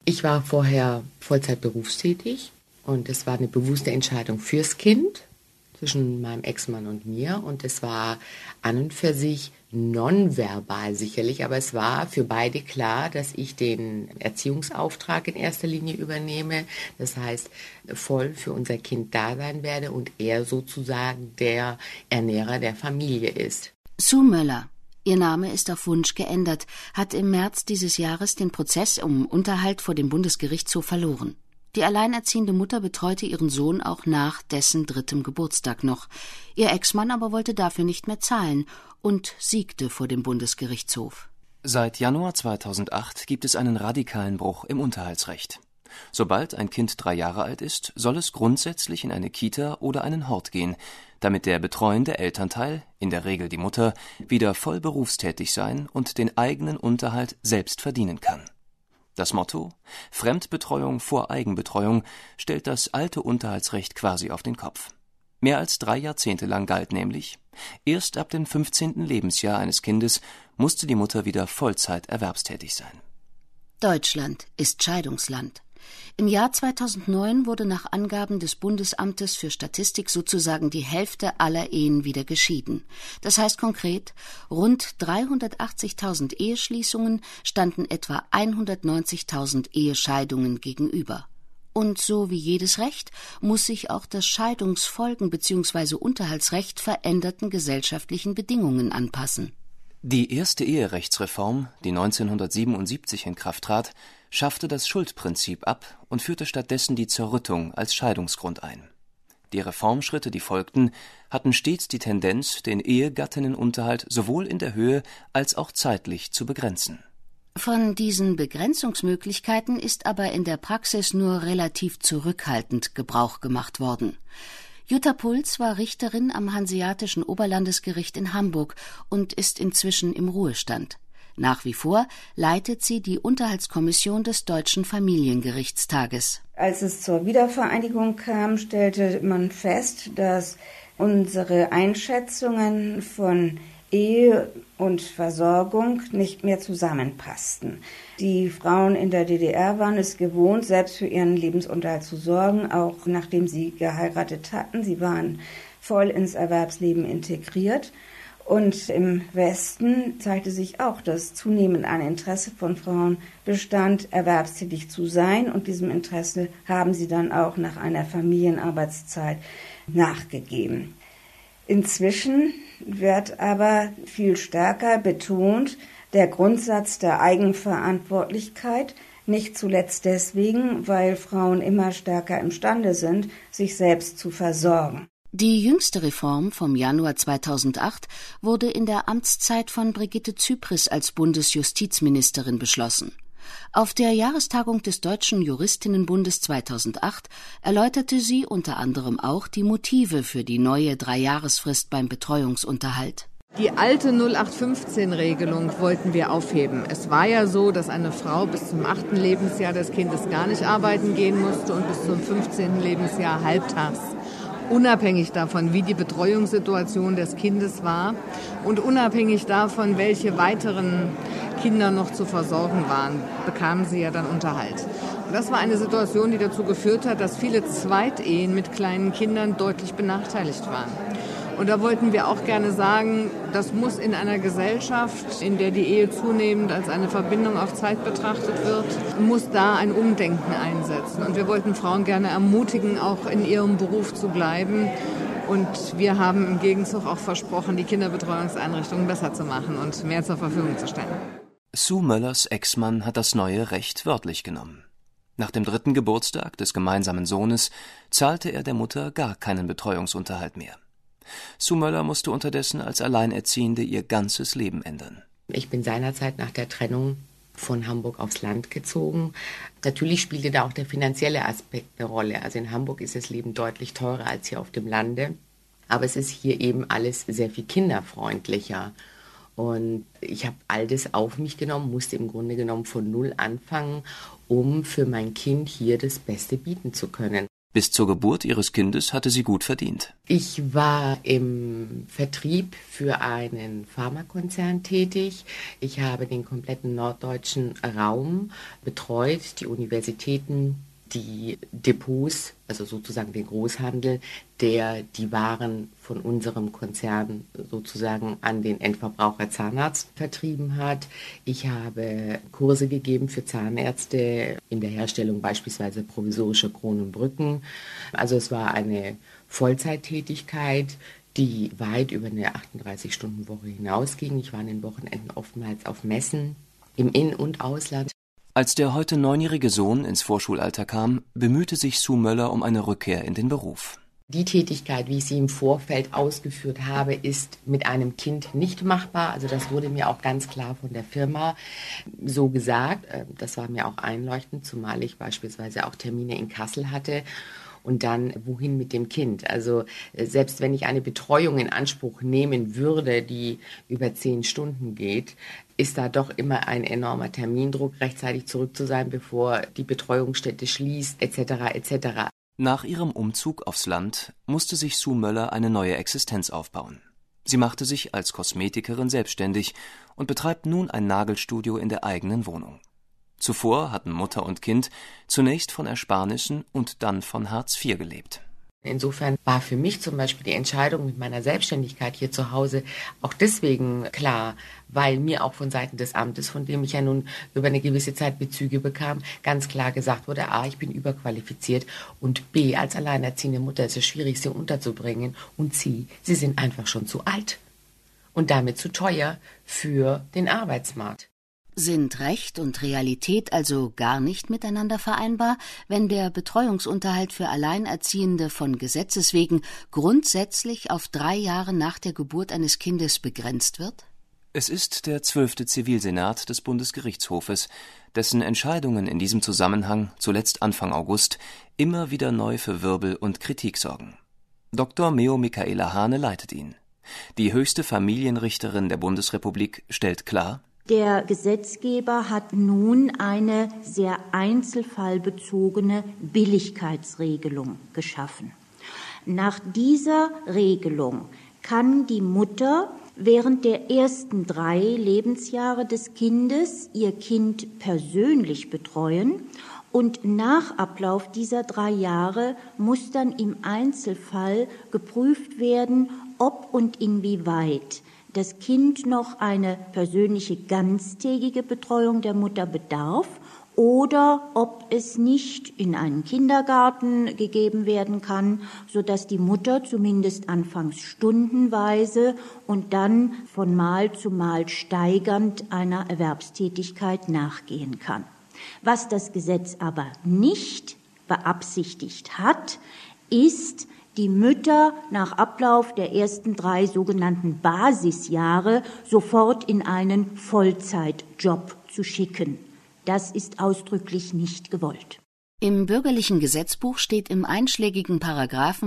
Ich war vorher Vollzeit berufstätig und es war eine bewusste Entscheidung fürs Kind zwischen meinem Ex-Mann und mir. Und es war an und für sich nonverbal sicherlich, aber es war für beide klar, dass ich den Erziehungsauftrag in erster Linie übernehme. Das heißt, voll für unser Kind da sein werde und er sozusagen der Ernährer der Familie ist. Sue Möller. Ihr Name ist auf Wunsch geändert, hat im März dieses Jahres den Prozess um Unterhalt vor dem Bundesgerichtshof verloren. Die alleinerziehende Mutter betreute ihren Sohn auch nach dessen 3. Geburtstag noch. Ihr Ex-Mann aber wollte dafür nicht mehr zahlen und siegte vor dem Bundesgerichtshof. Seit Januar 2008 gibt es einen radikalen Bruch im Unterhaltsrecht. Sobald ein Kind 3 Jahre alt ist, soll es grundsätzlich in eine Kita oder einen Hort gehen, damit der betreuende Elternteil, in der Regel die Mutter, wieder voll berufstätig sein und den eigenen Unterhalt selbst verdienen kann. Das Motto »Fremdbetreuung vor Eigenbetreuung« stellt das alte Unterhaltsrecht quasi auf den Kopf. Mehr als 3 Jahrzehnte lang galt nämlich, erst ab dem 15. Lebensjahr eines Kindes musste die Mutter wieder Vollzeit erwerbstätig sein. Deutschland ist Scheidungsland. Im Jahr 2009 wurde nach Angaben des Bundesamtes für Statistik sozusagen die Hälfte aller Ehen wieder geschieden. Das heißt konkret, rund 380.000 Eheschließungen standen etwa 190.000 Ehescheidungen gegenüber. Und so wie jedes Recht muss sich auch das Scheidungsfolgen- bzw. Unterhaltsrecht veränderten gesellschaftlichen Bedingungen anpassen. Die erste Eherechtsreform, die 1977 in Kraft trat, schaffte das Schuldprinzip ab und führte stattdessen die Zerrüttung als Scheidungsgrund ein. Die Reformschritte, die folgten, hatten stets die Tendenz, den Ehegattinnenunterhalt sowohl in der Höhe als auch zeitlich zu begrenzen. Von diesen Begrenzungsmöglichkeiten ist aber in der Praxis nur relativ zurückhaltend Gebrauch gemacht worden. Jutta Puls war Richterin am Hanseatischen Oberlandesgericht in Hamburg und ist inzwischen im Ruhestand. Nach wie vor leitet sie die Unterhaltskommission des Deutschen Familiengerichtstages. Als es zur Wiedervereinigung kam, stellte man fest, dass unsere Einschätzungen von Ehe und Versorgung nicht mehr zusammenpassten. Die Frauen in der DDR waren es gewohnt, selbst für ihren Lebensunterhalt zu sorgen, auch nachdem sie geheiratet hatten. Sie waren voll ins Erwerbsleben integriert. Und im Westen zeigte sich auch, dass zunehmend ein Interesse von Frauen bestand, erwerbstätig zu sein. Und diesem Interesse haben sie dann auch nach einer Familienarbeitszeit nachgegeben. Inzwischen wird aber viel stärker betont der Grundsatz der Eigenverantwortlichkeit, nicht zuletzt deswegen, weil Frauen immer stärker imstande sind, sich selbst zu versorgen. Die jüngste Reform vom Januar 2008 wurde in der Amtszeit von Brigitte Zypris als Bundesjustizministerin beschlossen. Auf der Jahrestagung des Deutschen Juristinnenbundes 2008 erläuterte sie unter anderem auch die Motive für die neue 3-Jahresfrist beim Betreuungsunterhalt. Die alte 0815-Regelung wollten wir aufheben. Es war ja so, dass eine Frau bis zum 8. Lebensjahr des Kindes gar nicht arbeiten gehen musste und bis zum 15. Lebensjahr halbtags. Unabhängig davon, wie die Betreuungssituation des Kindes war und unabhängig davon, welche weiteren Kinder noch zu versorgen waren, bekamen sie ja dann Unterhalt. Und das war eine Situation, die dazu geführt hat, dass viele Zweitehen mit kleinen Kindern deutlich benachteiligt waren. Und da wollten wir auch gerne sagen, das muss in einer Gesellschaft, in der die Ehe zunehmend als eine Verbindung auf Zeit betrachtet wird, muss da ein Umdenken einsetzen. Und wir wollten Frauen gerne ermutigen, auch in ihrem Beruf zu bleiben. Und wir haben im Gegenzug auch versprochen, die Kinderbetreuungseinrichtungen besser zu machen und mehr zur Verfügung zu stellen. Sue Möllers Ex-Mann hat das neue Recht wörtlich genommen. Nach dem 3. Geburtstag des gemeinsamen Sohnes zahlte er der Mutter gar keinen Betreuungsunterhalt mehr. Sue Möller musste unterdessen als Alleinerziehende ihr ganzes Leben ändern. Ich bin seinerzeit nach der Trennung von Hamburg aufs Land gezogen. Natürlich spielte da auch der finanzielle Aspekt eine Rolle. Also in Hamburg ist das Leben deutlich teurer als hier auf dem Lande. Aber es ist hier eben alles sehr viel kinderfreundlicher. Und ich habe all das auf mich genommen, musste im Grunde genommen von null anfangen, um für mein Kind hier das Beste bieten zu können. Bis zur Geburt ihres Kindes hatte sie gut verdient. Ich war im Vertrieb für einen Pharmakonzern tätig. Ich habe den kompletten norddeutschen Raum betreut, die Universitäten, die Depots, also sozusagen den Großhandel, der die Waren von unserem Konzern sozusagen an den Endverbraucher Zahnarzt vertrieben hat. Ich habe Kurse gegeben für Zahnärzte in der Herstellung beispielsweise provisorischer Kronenbrücken. Also es war eine Vollzeittätigkeit, die weit über eine 38-Stunden-Woche hinausging. Ich war an den Wochenenden oftmals auf Messen im In- und Ausland. Als der heute 9-jährige Sohn ins Vorschulalter kam, bemühte sich Sue Möller um eine Rückkehr in den Beruf. Die Tätigkeit, wie ich sie im Vorfeld ausgeführt habe, ist mit einem Kind nicht machbar. Also das wurde mir auch ganz klar von der Firma so gesagt. Das war mir auch einleuchtend, zumal ich beispielsweise auch Termine in Kassel hatte. Und dann, wohin mit dem Kind? Also selbst wenn ich eine Betreuung in Anspruch nehmen würde, die über 10 Stunden geht, ist da doch immer ein enormer Termindruck, rechtzeitig zurück zu sein, bevor die Betreuungsstätte schließt, etc. etc. Nach ihrem Umzug aufs Land musste sich Sue Möller eine neue Existenz aufbauen. Sie machte sich als Kosmetikerin selbstständig und betreibt nun ein Nagelstudio in der eigenen Wohnung. Zuvor hatten Mutter und Kind zunächst von Ersparnissen und dann von Hartz IV gelebt. Insofern war für mich zum Beispiel die Entscheidung mit meiner Selbstständigkeit hier zu Hause auch deswegen klar, weil mir auch von Seiten des Amtes, von dem ich ja nun über eine gewisse Zeit Bezüge bekam, ganz klar gesagt wurde, A, ich bin überqualifiziert und B, als alleinerziehende Mutter ist es schwierig, sie unterzubringen und C, sie sind einfach schon zu alt und damit zu teuer für den Arbeitsmarkt. Sind Recht und Realität also gar nicht miteinander vereinbar, wenn der Betreuungsunterhalt für Alleinerziehende von Gesetzes wegen grundsätzlich auf 3 Jahre nach der Geburt eines Kindes begrenzt wird? Es ist der 12. Zivilsenat des Bundesgerichtshofes, dessen Entscheidungen in diesem Zusammenhang, zuletzt Anfang August, immer wieder neu für Wirbel und Kritik sorgen. Dr. Meo Michaela Hane leitet ihn. Die höchste Familienrichterin der Bundesrepublik stellt klar: Der Gesetzgeber hat nun eine sehr einzelfallbezogene Billigkeitsregelung geschaffen. Nach dieser Regelung kann die Mutter während der ersten 3 Lebensjahre des Kindes ihr Kind persönlich betreuen und nach Ablauf dieser 3 Jahre muss dann im Einzelfall geprüft werden, ob und inwieweit das Kind noch eine persönliche ganztägige Betreuung der Mutter bedarf oder ob es nicht in einen Kindergarten gegeben werden kann, sodass die Mutter zumindest anfangs stundenweise und dann von Mal zu Mal steigernd einer Erwerbstätigkeit nachgehen kann. Was das Gesetz aber nicht beabsichtigt hat, ist, die Mütter nach Ablauf der ersten 3 sogenannten Basisjahre sofort in einen Vollzeitjob zu schicken. Das ist ausdrücklich nicht gewollt. Im bürgerlichen Gesetzbuch steht im einschlägigen Paragraphen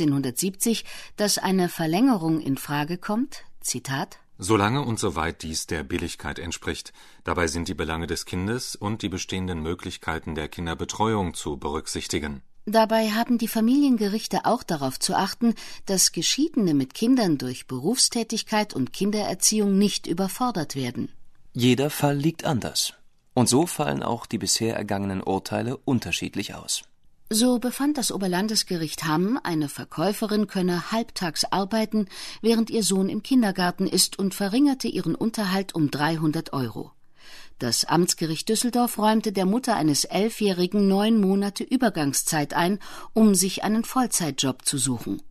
1570, dass eine Verlängerung in Frage kommt, Zitat, solange und soweit dies der Billigkeit entspricht. Dabei sind die Belange des Kindes und die bestehenden Möglichkeiten der Kinderbetreuung zu berücksichtigen. Dabei haben die Familiengerichte auch darauf zu achten, dass Geschiedene mit Kindern durch Berufstätigkeit und Kindererziehung nicht überfordert werden. Jeder Fall liegt anders. Und so fallen auch die bisher ergangenen Urteile unterschiedlich aus. So befand das Oberlandesgericht Hamm, eine Verkäuferin könne halbtags arbeiten, während ihr Sohn im Kindergarten ist, und verringerte ihren Unterhalt um 300 €. Das Amtsgericht Düsseldorf räumte der Mutter eines 11-Jährigen 9 Monate Übergangszeit ein, um sich einen Vollzeitjob zu suchen.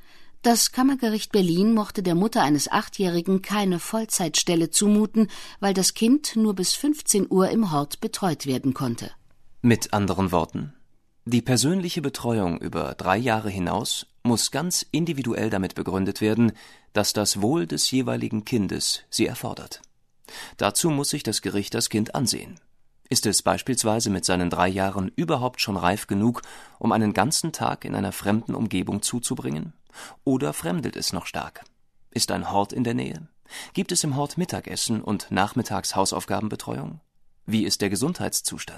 Das Kammergericht Berlin mochte der Mutter eines 8-Jährigen keine Vollzeitstelle zumuten, weil das Kind nur bis 15 Uhr im Hort betreut werden konnte. Mit anderen Worten: Die persönliche Betreuung über 3 Jahre hinaus muss ganz individuell damit begründet werden, dass das Wohl des jeweiligen Kindes sie erfordert. Dazu muss sich das Gericht das Kind ansehen. Ist es beispielsweise mit seinen 3 Jahren überhaupt schon reif genug, um einen ganzen Tag in einer fremden Umgebung zuzubringen? Oder fremdelt es noch stark? Ist ein Hort in der Nähe? Gibt es im Hort Mittagessen und nachmittags Hausaufgabenbetreuung? Wie ist der Gesundheitszustand?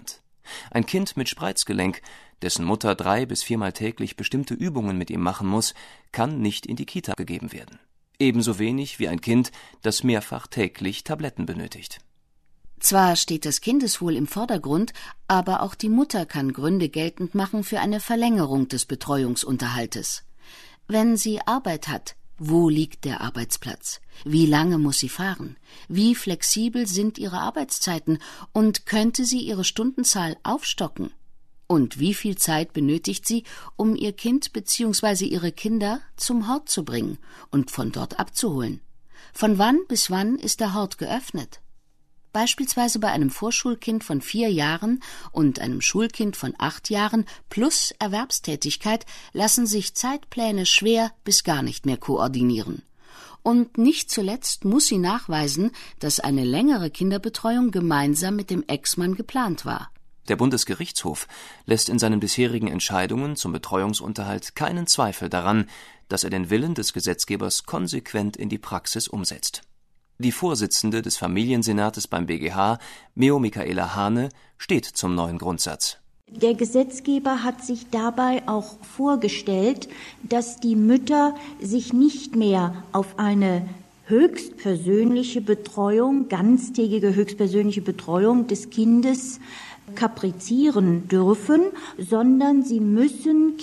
Ein Kind mit Spreizgelenk, dessen Mutter 3- bis 4-mal täglich bestimmte Übungen mit ihm machen muss, kann nicht in die Kita gegeben werden. Ebenso wenig wie ein Kind, das mehrfach täglich Tabletten benötigt. Zwar steht das Kindeswohl im Vordergrund, aber auch die Mutter kann Gründe geltend machen für eine Verlängerung des Betreuungsunterhaltes. Wenn sie Arbeit hat, wo liegt der Arbeitsplatz? Wie lange muss sie fahren? Wie flexibel sind ihre Arbeitszeiten? Und könnte sie ihre Stundenzahl aufstocken? Und wie viel Zeit benötigt sie, um ihr Kind bzw. ihre Kinder zum Hort zu bringen und von dort abzuholen? Von wann bis wann ist der Hort geöffnet? Beispielsweise bei einem Vorschulkind von 4 Jahren und einem Schulkind von 8 Jahren plus Erwerbstätigkeit lassen sich Zeitpläne schwer bis gar nicht mehr koordinieren. Und nicht zuletzt muss sie nachweisen, dass eine längere Kinderbetreuung gemeinsam mit dem Ex-Mann geplant war. Der Bundesgerichtshof lässt in seinen bisherigen Entscheidungen zum Betreuungsunterhalt keinen Zweifel daran, dass er den Willen des Gesetzgebers konsequent in die Praxis umsetzt. Die Vorsitzende des Familiensenates beim BGH, Meo Michaela Hane, steht zum neuen Grundsatz. Der Gesetzgeber hat sich dabei auch vorgestellt, dass die Mütter sich nicht mehr auf eine höchstpersönliche Betreuung, ganztägige höchstpersönliche Betreuung des Kindes kaprizieren dürfen, sondern sie müssen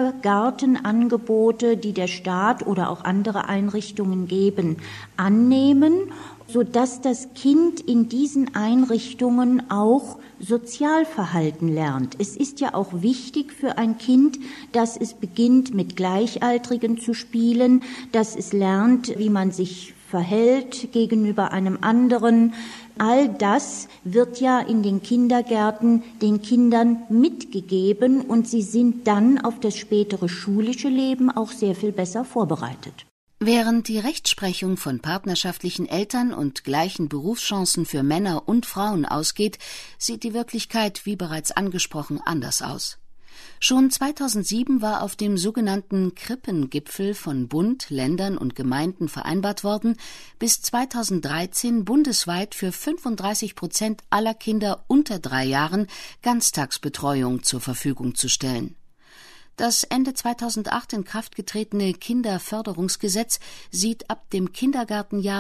Kindergartenangebote, die der Staat oder auch andere Einrichtungen geben, annehmen, sodass das Kind in diesen Einrichtungen auch Sozialverhalten lernt. Es ist ja auch wichtig für ein Kind, dass es beginnt, mit Gleichaltrigen zu spielen, dass es lernt, wie man sich verhält gegenüber einem anderen. All das wird ja in den Kindergärten den Kindern mitgegeben und sie sind dann auf das spätere schulische Leben auch sehr viel besser vorbereitet. Während die Rechtsprechung von partnerschaftlichen Eltern und gleichen Berufschancen für Männer und Frauen ausgeht, sieht die Wirklichkeit, wie bereits angesprochen, anders aus. Schon 2007 war auf dem sogenannten Krippengipfel von Bund, Ländern und Gemeinden vereinbart worden, bis 2013 bundesweit für 35% aller Kinder unter 3 Jahren Ganztagsbetreuung zur Verfügung zu stellen. Das Ende 2008 in Kraft getretene Kinderförderungsgesetz sieht ab dem Kindergartenjahr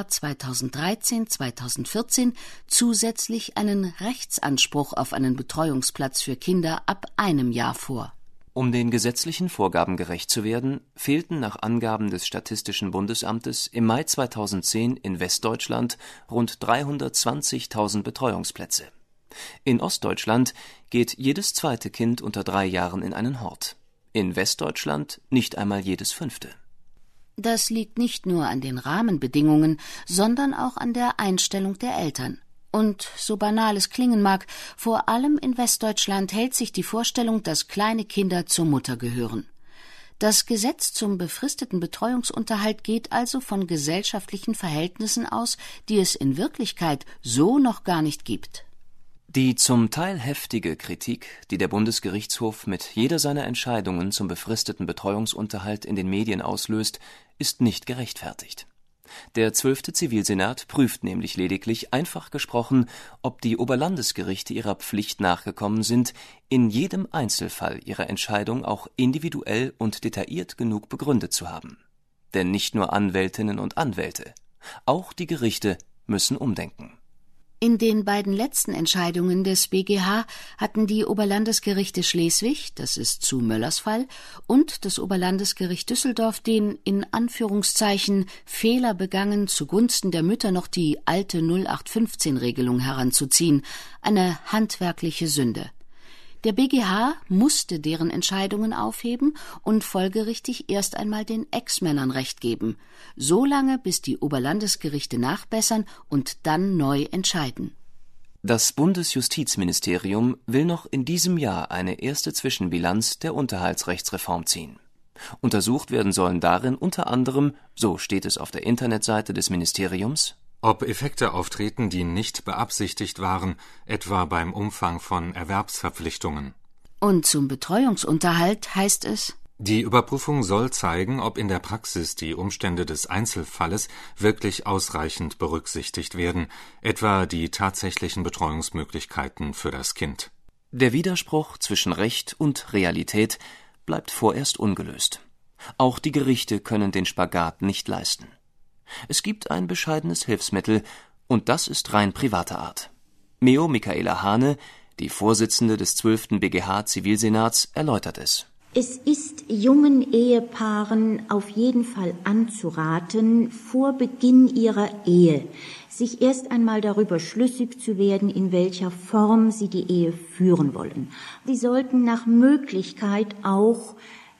2013/2014 zusätzlich einen Rechtsanspruch auf einen Betreuungsplatz für Kinder ab 1 Jahr vor. Um den gesetzlichen Vorgaben gerecht zu werden, fehlten nach Angaben des Statistischen Bundesamtes im Mai 2010 in Westdeutschland rund 320.000 Betreuungsplätze. In Ostdeutschland geht jedes 2. Kind unter 3 Jahren in einen Hort. In Westdeutschland nicht einmal jedes 5. Das liegt nicht nur an den Rahmenbedingungen, sondern auch an der Einstellung der Eltern. Und, so banal es klingen mag, vor allem in Westdeutschland hält sich die Vorstellung, dass kleine Kinder zur Mutter gehören. Das Gesetz zum befristeten Betreuungsunterhalt geht also von gesellschaftlichen Verhältnissen aus, die es in Wirklichkeit so noch gar nicht gibt. Die zum Teil heftige Kritik, die der Bundesgerichtshof mit jeder seiner Entscheidungen zum befristeten Betreuungsunterhalt in den Medien auslöst, ist nicht gerechtfertigt. Der 12. Zivilsenat prüft nämlich lediglich, einfach gesprochen, ob die Oberlandesgerichte ihrer Pflicht nachgekommen sind, in jedem Einzelfall ihre Entscheidung auch individuell und detailliert genug begründet zu haben. Denn nicht nur Anwältinnen und Anwälte, auch die Gerichte müssen umdenken. In den beiden letzten Entscheidungen des BGH hatten die Oberlandesgerichte Schleswig, das ist zu Möllers Fall, und das Oberlandesgericht Düsseldorf den, in Anführungszeichen, Fehler begangen, zugunsten der Mütter noch die alte 0815-Regelung heranzuziehen, eine handwerkliche Sünde. Der BGH musste deren Entscheidungen aufheben und folgerichtig erst einmal den Ex-Männern Recht geben, so lange bis die Oberlandesgerichte nachbessern und dann neu entscheiden. Das Bundesjustizministerium will noch in diesem Jahr eine erste Zwischenbilanz der Unterhaltsrechtsreform ziehen. Untersucht werden sollen darin unter anderem, so steht es auf der Internetseite des Ministeriums, ob Effekte auftreten, die nicht beabsichtigt waren, etwa beim Umfang von Erwerbsverpflichtungen. Und zum Betreuungsunterhalt heißt es: Die Überprüfung soll zeigen, ob in der Praxis die Umstände des Einzelfalles wirklich ausreichend berücksichtigt werden, etwa die tatsächlichen Betreuungsmöglichkeiten für das Kind. Der Widerspruch zwischen Recht und Realität bleibt vorerst ungelöst. Auch die Gerichte können den Spagat nicht leisten. Es gibt ein bescheidenes Hilfsmittel, und das ist rein privater Art. Meo Michaela Hane, die Vorsitzende des 12. BGH Zivilsenats, erläutert es. Es ist jungen Ehepaaren auf jeden Fall anzuraten, vor Beginn ihrer Ehe sich erst einmal darüber schlüssig zu werden, in welcher Form sie die Ehe führen wollen. Sie sollten nach Möglichkeit auch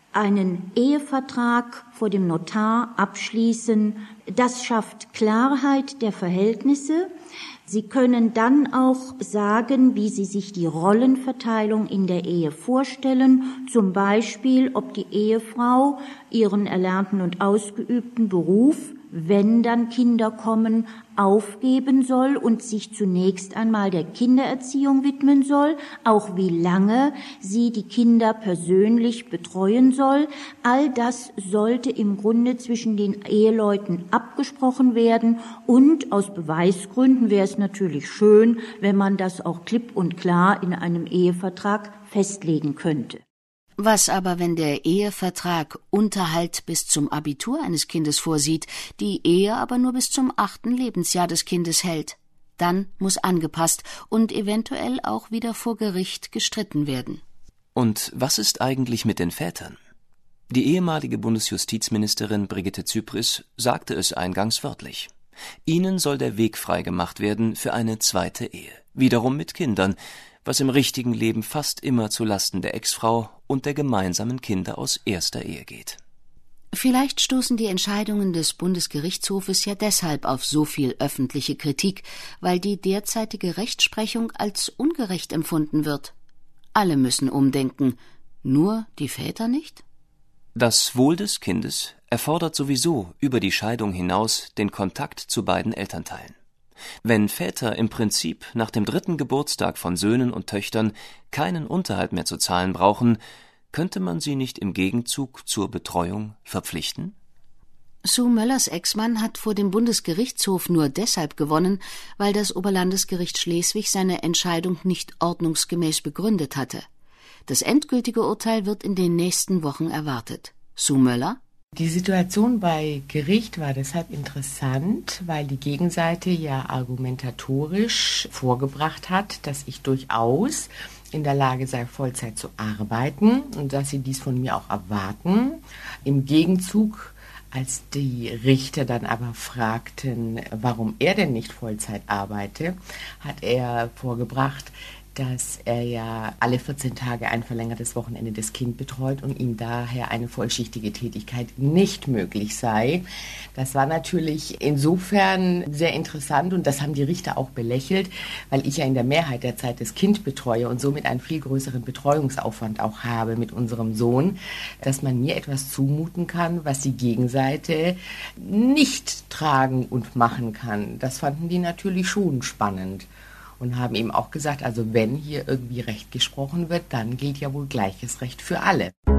einen Ehevertrag vor dem Notar abschließen. Das schafft Klarheit der Verhältnisse. Sie können dann auch sagen, wie Sie sich die Rollenverteilung in der Ehe vorstellen, zum Beispiel, ob die Ehefrau ihren erlernten und ausgeübten Beruf, wenn dann Kinder kommen, aufgeben soll und sich zunächst einmal der Kindererziehung widmen soll, auch wie lange sie die Kinder persönlich betreuen soll. All das sollte im Grunde zwischen den Eheleuten abgesprochen werden, und aus Beweisgründen wäre es natürlich schön, wenn man das auch klipp und klar in einem Ehevertrag festlegen könnte. Was aber, wenn der Ehevertrag Unterhalt bis zum Abitur eines Kindes vorsieht, die Ehe aber nur bis zum 8. Lebensjahr des Kindes hält? Dann muss angepasst und eventuell auch wieder vor Gericht gestritten werden. Und was ist eigentlich mit den Vätern? Die ehemalige Bundesjustizministerin Brigitte Zypris sagte es eingangs wörtlich. Ihnen soll der Weg freigemacht werden für eine zweite Ehe, wiederum mit Kindern, was im richtigen Leben fast immer zu Lasten der Ex-Frau und der gemeinsamen Kinder aus erster Ehe geht. Vielleicht stoßen die Entscheidungen des Bundesgerichtshofes ja deshalb auf so viel öffentliche Kritik, weil die derzeitige Rechtsprechung als ungerecht empfunden wird. Alle müssen umdenken, nur die Väter nicht? Das Wohl des Kindes erfordert sowieso über die Scheidung hinaus den Kontakt zu beiden Elternteilen. Wenn Väter im Prinzip nach dem 3. Geburtstag von Söhnen und Töchtern keinen Unterhalt mehr zu zahlen brauchen, könnte man sie nicht im Gegenzug zur Betreuung verpflichten? Sue Möllers Ex-Mann hat vor dem Bundesgerichtshof nur deshalb gewonnen, weil das Oberlandesgericht Schleswig seine Entscheidung nicht ordnungsgemäß begründet hatte. Das endgültige Urteil wird in den nächsten Wochen erwartet. Sue Möller? Die Situation bei Gericht war deshalb interessant, weil die Gegenseite ja argumentatorisch vorgebracht hat, dass ich durchaus in der Lage sei, Vollzeit zu arbeiten und dass sie dies von mir auch erwarten. Im Gegenzug, als die Richter dann aber fragten, warum er denn nicht Vollzeit arbeite, hat er vorgebracht, dass er ja alle 14 Tage ein verlängertes Wochenende das Kind betreut und ihm daher eine vollschichtige Tätigkeit nicht möglich sei. Das war natürlich insofern sehr interessant, und das haben die Richter auch belächelt, weil ich ja in der Mehrheit der Zeit das Kind betreue und somit einen viel größeren Betreuungsaufwand auch habe mit unserem Sohn, dass man mir etwas zumuten kann, was die Gegenseite nicht tragen und machen kann. Das fanden die natürlich schon spannend. Und haben eben auch gesagt, also wenn hier irgendwie Recht gesprochen wird, dann gilt ja wohl gleiches Recht für alle.